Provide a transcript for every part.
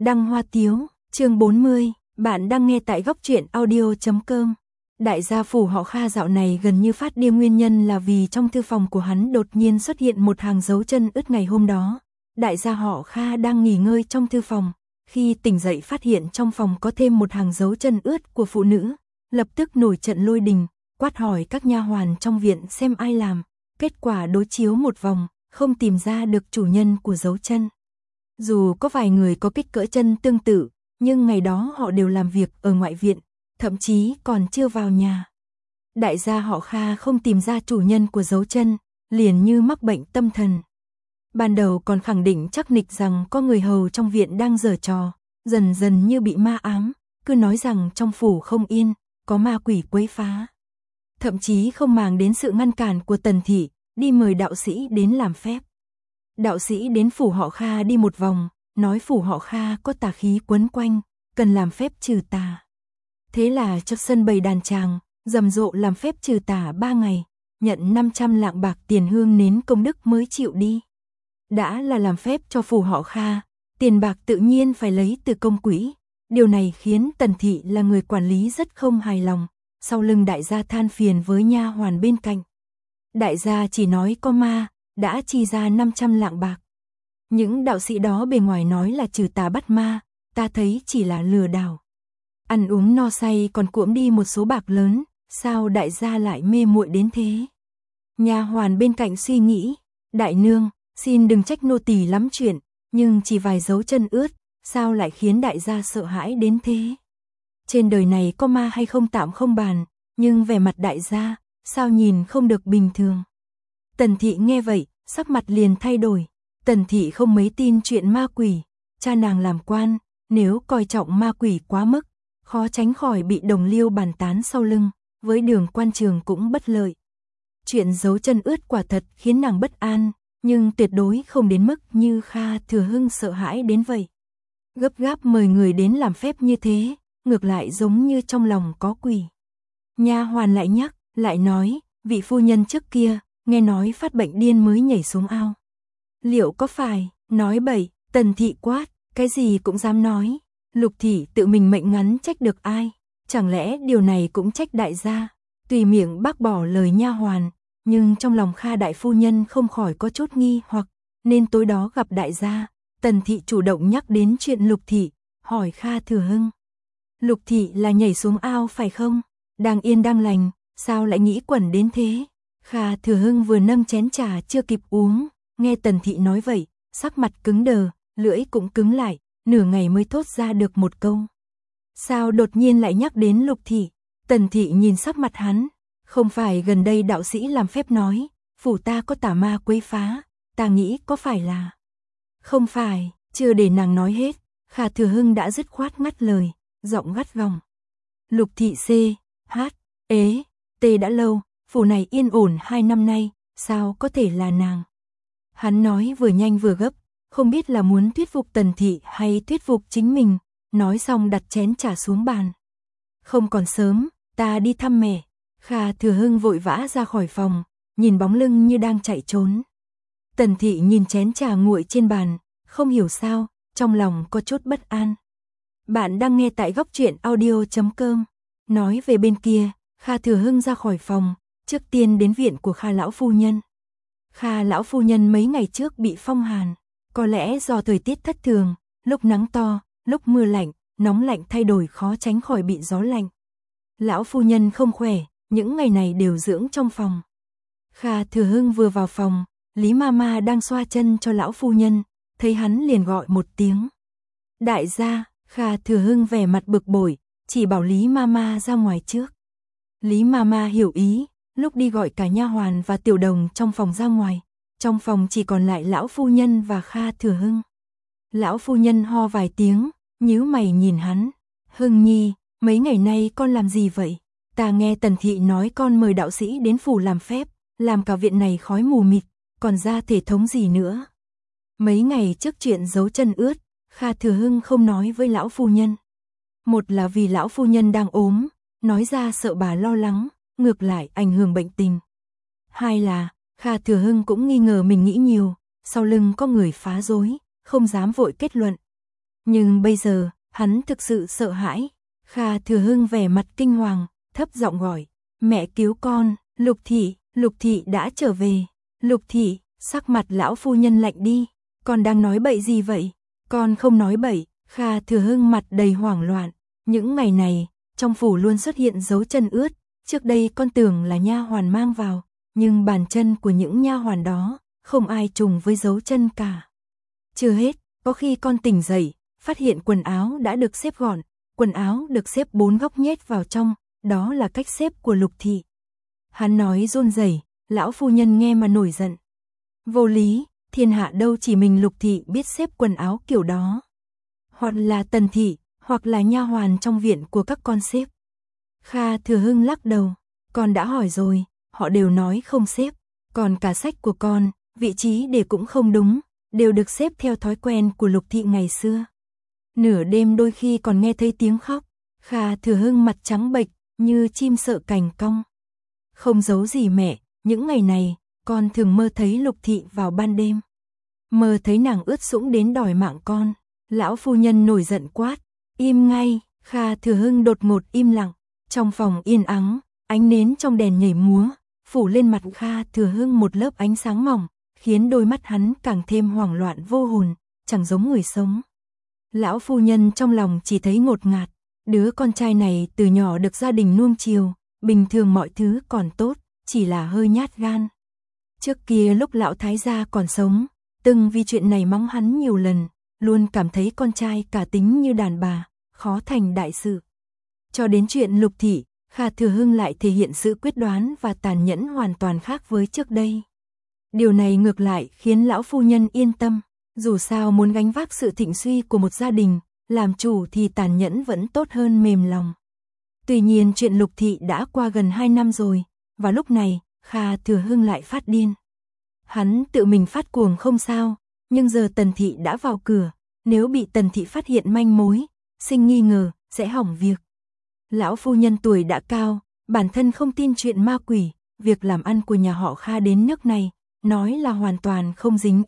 Đăng Hoa Tiếu, chương 40, bạn đang nghe tại góc truyện audio.com. Đại gia phủ họ Kha dạo này gần như phát điên, nguyên nhân là vì trong thư phòng của hắn đột nhiên xuất hiện một hàng dấu chân ướt. Ngày hôm đó, đại gia họ Kha đang nghỉ ngơi trong thư phòng, khi tỉnh dậy phát hiện trong phòng có thêm một hàng dấu chân ướt của phụ nữ, lập tức nổi trận lôi đình, quát hỏi các nha hoàn trong viện xem ai làm. Kết quả đối chiếu một vòng, không tìm ra được chủ nhân của dấu chân. Dù có vài người có kích cỡ chân tương tự, nhưng ngày đó họ đều làm việc ở ngoại viện, thậm chí còn chưa vào nhà. Đại gia họ Kha không tìm ra chủ nhân của dấu chân, liền như mắc bệnh tâm thần. Ban đầu còn khẳng định chắc nịch rằng có người hầu trong viện đang giở trò, dần dần như bị ma ám, cứ nói rằng trong phủ không yên, có ma quỷ quấy phá. Thậm chí không màng đến sự ngăn cản của Tần Thị, đi mời đạo sĩ đến làm phép. Đạo sĩ đến phủ họ Kha đi một vòng, nói phủ họ Kha có tà khí quấn quanh, cần làm phép trừ tà. Thế là cho sân bày đàn tràng, rầm rộ làm phép trừ tà 3 ngày, nhận 500 lạng bạc tiền hương nến công đức mới chịu đi. Đã là làm phép cho phủ họ Kha, tiền bạc tự nhiên phải lấy từ công quỹ. Điều này khiến Tần Thị là người quản lý rất không hài lòng, sau lưng đại gia than phiền với nha hoàn bên cạnh. Đại gia chỉ nói có ma, đã chi ra 500 lạng bạc. Những đạo sĩ đó bề ngoài nói là trừ tà bắt ma, ta thấy chỉ là lừa đảo. Ăn uống no say còn cuỗm đi một số bạc lớn, sao đại gia lại mê muội đến thế? Nha hoàn bên cạnh suy nghĩ, đại nương, xin đừng trách nô tỳ lắm chuyện, nhưng chỉ vài dấu chân ướt, sao lại khiến đại gia sợ hãi đến thế? Trên đời này có ma hay không tạm không bàn, nhưng vẻ mặt đại gia, sao nhìn không được bình thường? Tần Thị nghe vậy, sắc mặt liền thay đổi. Tần Thị không mấy tin chuyện ma quỷ, cha nàng làm quan, nếu coi trọng ma quỷ quá mức, khó tránh khỏi bị đồng liêu bàn tán sau lưng, với đường quan trường cũng bất lợi. Chuyện dấu chân ướt quả thật khiến nàng bất an, nhưng tuyệt đối không đến mức như Kha Thừa Hưng sợ hãi đến vậy. Gấp gáp mời người đến làm phép như thế, ngược lại giống như trong lòng có quỷ. Nha hoàn lại nhắc, lại nói, vị phu nhân trước kia, nghe nói phát bệnh điên mới nhảy xuống ao. Liệu có phải? Nói bậy. Tần Thị quát, cái gì cũng dám nói. Lục Thị tự mình mệnh ngắn trách được ai? Chẳng lẽ điều này cũng trách đại gia? Tùy miệng bác bỏ lời nha hoàn, nhưng trong lòng Kha đại phu nhân không khỏi có chút nghi hoặc, nên tối đó gặp đại gia, Tần Thị chủ động nhắc đến chuyện Lục Thị, hỏi Kha Thừa Hưng. Lục Thị là nhảy xuống ao phải không? Đang yên đang lành, sao lại nghĩ quẩn đến thế? Kha Thừa Hưng vừa nâng chén trà chưa kịp uống, nghe Tần Thị nói vậy, sắc mặt cứng đờ, lưỡi cũng cứng lại, nửa ngày mới thốt ra được một câu. Sao đột nhiên lại nhắc đến Lục Thị? Tần Thị nhìn sắc mặt hắn, không phải gần đây đạo sĩ làm phép nói, phủ ta có tà ma quấy phá, ta nghĩ có phải là... Không phải, chưa để nàng nói hết, Kha Thừa Hưng đã dứt khoát ngắt lời, giọng gắt gỏng. Lục Thị C, H, ế, T đã lâu, phủ này yên ổn 2 năm nay, sao có thể là nàng? Hắn nói vừa nhanh vừa gấp, không biết là muốn thuyết phục Tần Thị hay thuyết phục chính mình, nói xong đặt chén trà xuống bàn. Không còn sớm, ta đi thăm mẹ. Kha Thừa Hưng vội vã ra khỏi phòng, nhìn bóng lưng như đang chạy trốn. Tần Thị nhìn chén trà nguội trên bàn, không hiểu sao, trong lòng có chút bất an. Bạn đang nghe tại góc truyện audio.com. Nói về bên kia, Kha Thừa Hưng ra khỏi phòng, trước tiên đến viện của Kha lão phu nhân. Kha lão phu nhân mấy ngày trước bị phong hàn, có lẽ do thời tiết thất thường, lúc nắng to, lúc mưa lạnh, nóng lạnh thay đổi khó tránh khỏi bị gió lạnh. Lão phu nhân không khỏe, những ngày này đều dưỡng trong phòng. Kha Thừa Hưng vừa vào phòng, Lý Mama đang xoa chân cho lão phu nhân, thấy hắn liền gọi một tiếng. Đại gia. Kha Thừa Hưng vẻ mặt bực bội, chỉ bảo Lý Mama ra ngoài trước. Lý Mama hiểu ý, lúc đi gọi cả nha hoàn và tiểu đồng trong phòng ra ngoài. Trong phòng chỉ còn lại lão phu nhân và Kha Thừa Hưng. Lão phu nhân ho vài tiếng, nhíu mày nhìn hắn. Hưng nhi, mấy ngày nay con làm gì vậy? Ta nghe Tần Thị nói con mời đạo sĩ đến phủ làm phép, làm cả viện này khói mù mịt, còn ra thể thống gì nữa? Mấy ngày trước chuyện dấu chân ướt, Kha Thừa Hưng không nói với lão phu nhân. Một là vì lão phu nhân đang ốm, nói ra sợ bà lo lắng, ngược lại ảnh hưởng bệnh tình. Hai là, Kha Thừa Hưng cũng nghi ngờ mình nghĩ nhiều, sau lưng có người phá rối, không dám vội kết luận. Nhưng bây giờ, hắn thực sự sợ hãi. Kha Thừa Hưng vẻ mặt kinh hoàng, thấp giọng gọi, mẹ cứu con, Lục thị đã trở về. Lục thị, sắc mặt lão phu nhân lạnh đi, con đang nói bậy gì vậy? Con không nói bậy. Kha Thừa Hưng mặt đầy hoảng loạn, những ngày này, trong phủ luôn xuất hiện dấu chân ướt, trước đây con tưởng là nha hoàn mang vào, nhưng bàn chân của những nha hoàn đó, không ai trùng với dấu chân cả. Chưa hết, có khi con tỉnh dậy, phát hiện quần áo đã được xếp gọn, quần áo được xếp 4 góc nhét vào trong, đó là cách xếp của Lục thị. Hắn nói run rẩy, lão phu nhân nghe mà nổi giận. Vô lý, thiên hạ đâu chỉ mình Lục thị biết xếp quần áo kiểu đó. Hoặc là Tần thị, hoặc là nha hoàn trong viện của các con xếp. Kha Thừa Hưng lắc đầu, con đã hỏi rồi, họ đều nói không xếp, còn cả sách của con, vị trí để cũng không đúng, đều được xếp theo thói quen của Lục thị ngày xưa. Nửa đêm đôi khi còn nghe thấy tiếng khóc, Kha Thừa Hưng mặt trắng bệch, như chim sợ cành cong. Không giấu gì mẹ, những ngày này, con thường mơ thấy Lục thị vào ban đêm. Mơ thấy nàng ướt sũng đến đòi mạng con. Lão phu nhân nổi giận quát, im ngay. Kha Thừa Hưng đột ngột im lặng, trong phòng yên ắng, ánh nến trong đèn nhảy múa, phủ lên mặt Kha Thừa Hưng một lớp ánh sáng mỏng, khiến đôi mắt hắn càng thêm hoảng loạn vô hồn, chẳng giống người sống. Lão phu nhân trong lòng chỉ thấy ngột ngạt, đứa con trai này từ nhỏ được gia đình nuông chiều, bình thường mọi thứ còn tốt, chỉ là hơi nhát gan. Trước kia lúc lão thái gia còn sống, từng vì chuyện này mắng hắn nhiều lần, luôn cảm thấy con trai cả tính như đàn bà, khó thành đại sự. Cho đến chuyện Lục thị, Kha Thừa Hưng lại thể hiện sự quyết đoán và tàn nhẫn hoàn toàn khác với trước đây. Điều này ngược lại khiến lão phu nhân yên tâm, dù sao muốn gánh vác sự thịnh suy của một gia đình, làm chủ thì tàn nhẫn vẫn tốt hơn mềm lòng. Tuy nhiên chuyện Lục thị đã qua gần 2 năm rồi, và lúc này, Kha Thừa Hưng lại phát điên. Hắn tự mình phát cuồng không sao, nhưng giờ Tần thị đã vào cửa, nếu bị Tần thị phát hiện manh mối, sinh nghi ngờ, sẽ hỏng việc. Lão phu nhân tuổi đã cao, bản thân không tin chuyện ma quỷ, việc làm ăn của nhà họ Kha đến nước này, nói là hoàn toàn không dính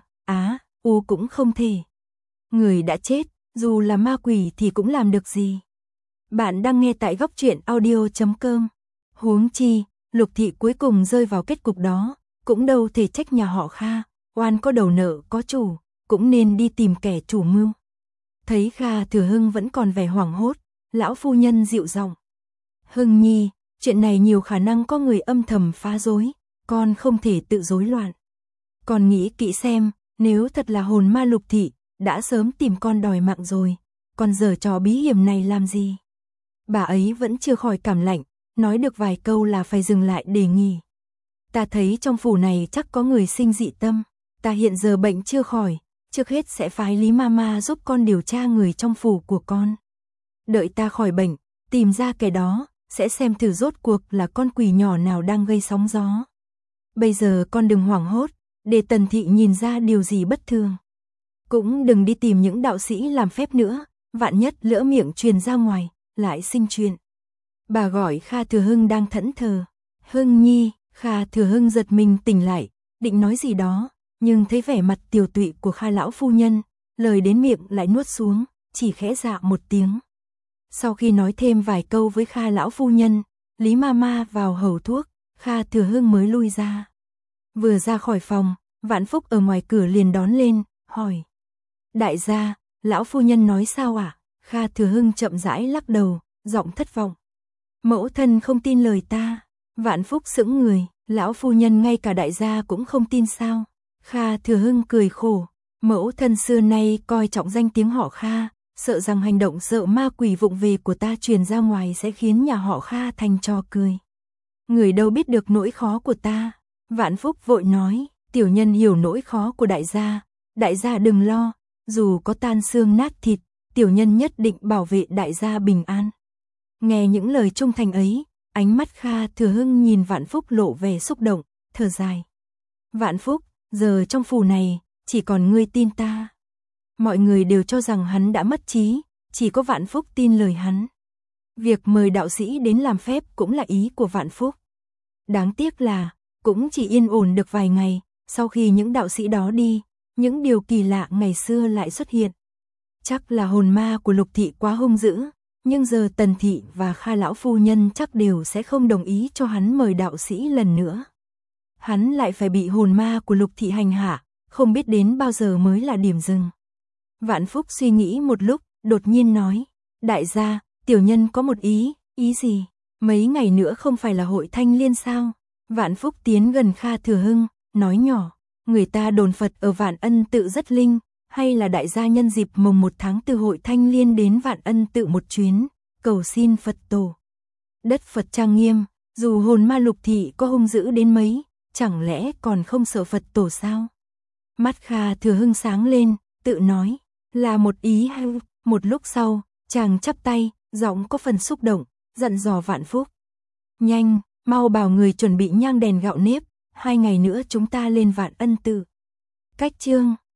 U cũng không thể. Người đã chết, dù là ma quỷ thì cũng làm được gì. Bạn đang nghe tại góc truyện audio.com. Huống chi, Lục thị cuối cùng rơi vào kết cục đó, cũng đâu thể trách nhà họ Kha, oan có đầu nợ có chủ, cũng nên đi tìm kẻ chủ mưu. Thấy Kha Thừa Hưng vẫn còn vẻ hoảng hốt, lão phu nhân dịu giọng. Hưng nhi, chuyện này nhiều khả năng có người âm thầm phá rối, con không thể tự rối loạn. Con nghĩ kỹ xem, nếu thật là hồn ma Lục thị, đã sớm tìm con đòi mạng rồi, con giở trò bí hiểm này làm gì? Bà ấy vẫn chưa khỏi cảm lạnh, nói được vài câu là phải dừng lại để nghỉ. Ta thấy trong phủ này chắc có người sinh dị tâm, ta hiện giờ bệnh chưa khỏi, trước hết sẽ phái Lý Mama giúp con điều tra người trong phủ của con. Đợi ta khỏi bệnh, tìm ra kẻ đó, sẽ xem thử rốt cuộc là con quỷ nhỏ nào đang gây sóng gió. Bây giờ con đừng hoảng hốt, để Tần thị nhìn ra điều gì bất thường. Cũng đừng đi tìm những đạo sĩ làm phép nữa, vạn nhất lỡ miệng truyền ra ngoài, lại sinh chuyện. Bà gọi Kha Thừa Hưng đang thẫn thờ. Hưng nhi. Kha Thừa Hưng giật mình tỉnh lại, định nói gì đó, nhưng thấy vẻ mặt tiều tụy của Kha lão phu nhân, lời đến miệng lại nuốt xuống, chỉ khẽ dạ một tiếng. Sau khi nói thêm vài câu với Kha lão phu nhân, Lý Mama vào hầu thuốc, Kha Thừa Hưng mới lui ra. Vừa ra khỏi phòng, Vạn Phúc ở ngoài cửa liền đón lên, hỏi. Đại gia, lão phu nhân nói sao ạ? Kha Thừa Hưng chậm rãi lắc đầu, giọng thất vọng. Mẫu thân không tin lời ta. Vạn Phúc sững người, lão phu nhân ngay cả đại gia cũng không tin sao? Kha Thừa Hưng cười khổ, mẫu thân xưa nay coi trọng danh tiếng họ Kha, sợ rằng hành động sợ ma quỷ vụng về của ta truyền ra ngoài sẽ khiến nhà họ Kha thành trò cười. Người đâu biết được nỗi khó của ta. Vạn Phúc vội nói, tiểu nhân hiểu nỗi khó của đại gia đừng lo, dù có tan xương nát thịt, tiểu nhân nhất định bảo vệ đại gia bình an. Nghe những lời trung thành ấy, ánh mắt Kha Thừa Hưng nhìn Vạn Phúc lộ vẻ xúc động, thở dài. Vạn Phúc, giờ trong phủ này, chỉ còn ngươi tin ta. Mọi người đều cho rằng hắn đã mất trí, chỉ có Vạn Phúc tin lời hắn. Việc mời đạo sĩ đến làm phép cũng là ý của Vạn Phúc. Đáng tiếc là, cũng chỉ yên ổn được vài ngày, sau khi những đạo sĩ đó đi, những điều kỳ lạ ngày xưa lại xuất hiện. Chắc là hồn ma của Lục thị quá hung dữ, nhưng giờ Tần thị và Kha lão phu nhân chắc đều sẽ không đồng ý cho hắn mời đạo sĩ lần nữa. Hắn lại phải bị hồn ma của Lục thị hành hạ, không biết đến bao giờ mới là điểm dừng. Vạn Phúc suy nghĩ một lúc, đột nhiên nói, đại gia, tiểu nhân có một ý gì? Mấy ngày nữa không phải là hội thanh liên sao? Vạn Phúc tiến gần Kha Thừa Hưng, nói nhỏ, người ta đồn Phật ở Vạn Ân tự rất linh, hay là đại gia nhân dịp mùng 1 tháng từ hội thanh liên đến Vạn Ân tự một chuyến, cầu xin Phật tổ. Đất Phật trang nghiêm, dù hồn ma Lục thị có hung dữ đến mấy, chẳng lẽ còn không sợ Phật tổ sao? Mắt Kha Thừa Hưng sáng lên, tự nói, là một ý hay. Một lúc sau, chàng chắp tay, giọng có phần xúc động, dặn dò Vạn Phúc. Nhanh, mau bảo người chuẩn bị nhang đèn gạo nếp, 2 ngày nữa chúng ta lên Vạn Ân tự. Cách chương